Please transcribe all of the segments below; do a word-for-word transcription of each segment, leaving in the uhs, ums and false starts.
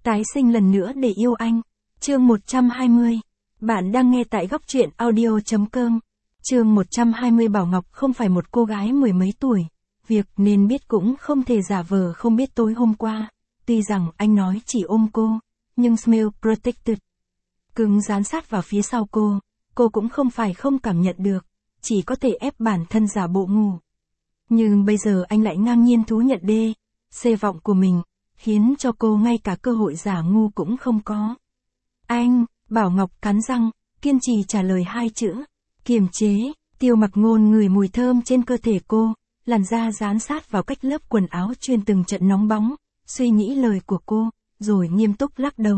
Tái sinh lần nữa để yêu anh. Chương một trăm hai mươi. Bạn đang nghe tại góc truyện audio.com. Chương một trăm hai mươi. Bảo Ngọc không phải một cô gái mười mấy tuổi. Việc nên biết cũng không thể giả vờ không biết tối hôm qua. Tuy rằng anh nói chỉ ôm cô, nhưng Smell Protected cứng dán sát vào phía sau cô. Cô cũng không phải không cảm nhận được, chỉ có thể ép bản thân giả bộ ngủ. Nhưng bây giờ anh lại ngang nhiên thú nhận đê, xê vọng của mình, khiến cho cô ngay cả cơ hội giả ngu cũng không có. Anh, Bảo Ngọc cắn răng, kiên trì trả lời hai chữ, kiềm chế. Tiêu Mặc Ngôn ngửi mùi thơm trên cơ thể cô, làn da dán sát vào cách lớp quần áo chuyên từng trận nóng bóng, suy nghĩ lời của cô, rồi nghiêm túc lắc đầu.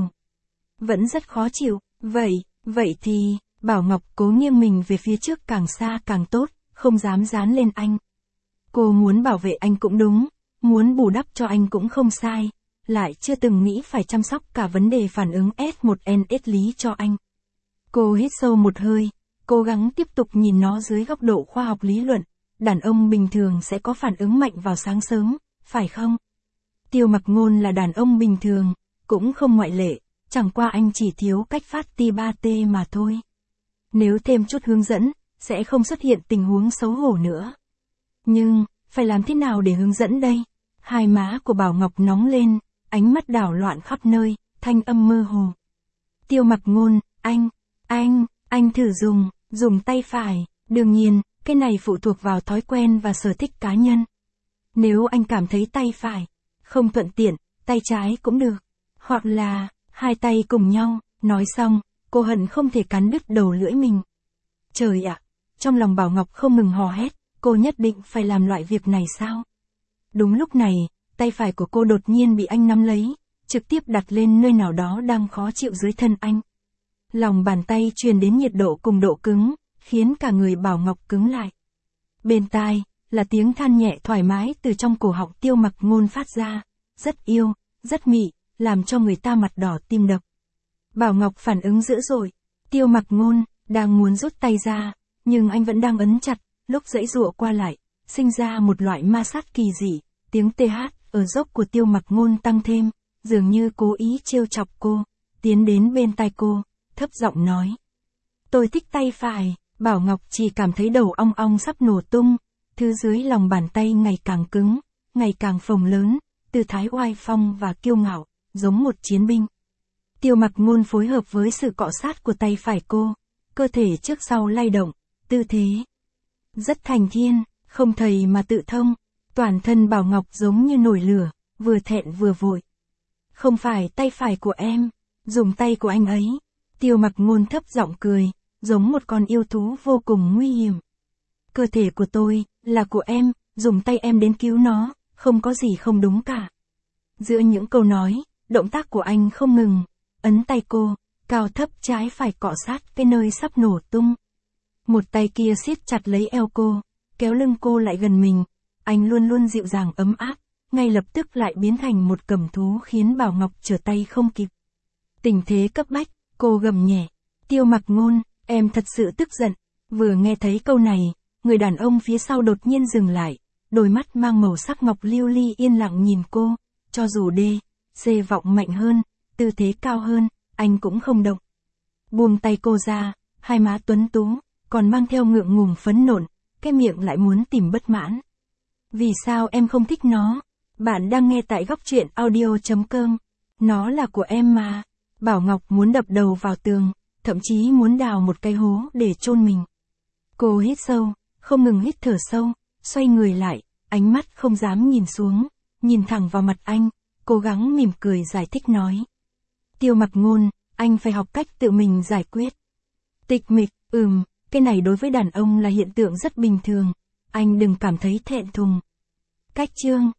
Vẫn rất khó chịu, vậy, vậy thì, Bảo Ngọc cố nghiêng mình về phía trước càng xa càng tốt, không dám dán lên anh. Cô muốn bảo vệ anh cũng đúng, muốn bù đắp cho anh cũng không sai, lại chưa từng nghĩ phải chăm sóc cả vấn đề phản ứng S một N S lý cho anh. Cô hít sâu một hơi, cố gắng tiếp tục nhìn nó dưới góc độ khoa học lý luận, đàn ông bình thường sẽ có phản ứng mạnh vào sáng sớm, phải không? Tiêu Mặc Ngôn là đàn ông bình thường, cũng không ngoại lệ, chẳng qua anh chỉ thiếu cách phát T ba T mà thôi. Nếu thêm chút hướng dẫn, sẽ không xuất hiện tình huống xấu hổ nữa. Nhưng, phải làm thế nào để hướng dẫn đây? Hai má của Bảo Ngọc nóng lên, ánh mắt đảo loạn khắp nơi, thanh âm mơ hồ. Tiêu Mặc Ngôn, anh, anh, anh thử dùng, dùng tay phải, đương nhiên, cái này phụ thuộc vào thói quen và sở thích cá nhân. Nếu anh cảm thấy tay phải không thuận tiện, tay trái cũng được, hoặc là hai tay cùng nhau. Nói xong, cô hận không thể cắn đứt đầu lưỡi mình. Trời ạ, trong lòng Bảo Ngọc không ngừng hò hét, cô nhất định phải làm loại việc này sao? Đúng lúc này, tay phải của cô đột nhiên bị anh nắm lấy, trực tiếp đặt lên nơi nào đó đang khó chịu dưới thân anh. Lòng bàn tay truyền đến nhiệt độ cùng độ cứng, khiến cả người Bảo Ngọc cứng lại. Bên tai, là tiếng than nhẹ thoải mái từ trong cổ họng Tiêu Mặc Ngôn phát ra, rất yêu, rất mị, làm cho người ta mặt đỏ tim đập. Bảo Ngọc phản ứng dữ dội, Tiêu Mặc Ngôn đang muốn rút tay ra, nhưng anh vẫn đang ấn chặt, lúc giãy giụa qua lại, sinh ra một loại ma sát kỳ dị, tiếng tê hát ở dốc của Tiêu Mặc Ngôn tăng thêm, dường như cố ý trêu chọc cô, tiến đến bên tai cô, thấp giọng nói: "Tôi thích tay phải." Bảo Ngọc chỉ cảm thấy đầu ong ong sắp nổ tung, thứ dưới lòng bàn tay ngày càng cứng, ngày càng phồng lớn, tư thái oai phong và kiêu ngạo, giống một chiến binh. Tiêu Mặc Ngôn phối hợp với sự cọ sát của tay phải cô, cơ thể trước sau lay động, tư thế rất thành thiên, không thầy mà tự thông, toàn thân Bảo Ngọc giống như nổi lửa, vừa thẹn vừa vội. "Không phải tay phải của em, dùng tay của anh ấy." Tiêu Mặc Ngôn thấp giọng cười, giống một con yêu thú vô cùng nguy hiểm. "Cơ thể của tôi, là của em, dùng tay em đến cứu nó, không có gì không đúng cả." Giữa những câu nói, động tác của anh không ngừng, ấn tay cô, cao thấp trái phải cọ sát cái nơi sắp nổ tung. Một tay kia siết chặt lấy eo cô, kéo lưng cô lại gần mình, anh luôn luôn dịu dàng ấm áp, ngay lập tức lại biến thành một cầm thú khiến Bảo Ngọc trở tay không kịp. Tình thế cấp bách, cô gầm nhẹ, "Tiêu Mặc Ngôn, em thật sự tức giận." Vừa nghe thấy câu này, người đàn ông phía sau đột nhiên dừng lại, đôi mắt mang màu sắc ngọc lưu ly yên lặng nhìn cô, cho dù đê, xê vọng mạnh hơn, tư thế cao hơn, anh cũng không động. Buông tay cô ra, hai má tuấn tú, còn mang theo ngượng ngùng phấn nộn, cái miệng lại muốn tìm bất mãn. "Vì sao em không thích nó?" Bạn đang nghe tại góc truyện audio.com. "Nó là của em mà." Bảo Ngọc muốn đập đầu vào tường, thậm chí muốn đào một cái hố để chôn mình. Cô hít sâu, không ngừng hít thở sâu, xoay người lại, ánh mắt không dám nhìn xuống, nhìn thẳng vào mặt anh, cố gắng mỉm cười giải thích nói: "Tiêu Mặc Ngôn, anh phải học cách tự mình giải quyết." Tịch mịch, ừm, cái này đối với đàn ông là hiện tượng rất bình thường, anh đừng cảm thấy thẹn thùng. Cách chương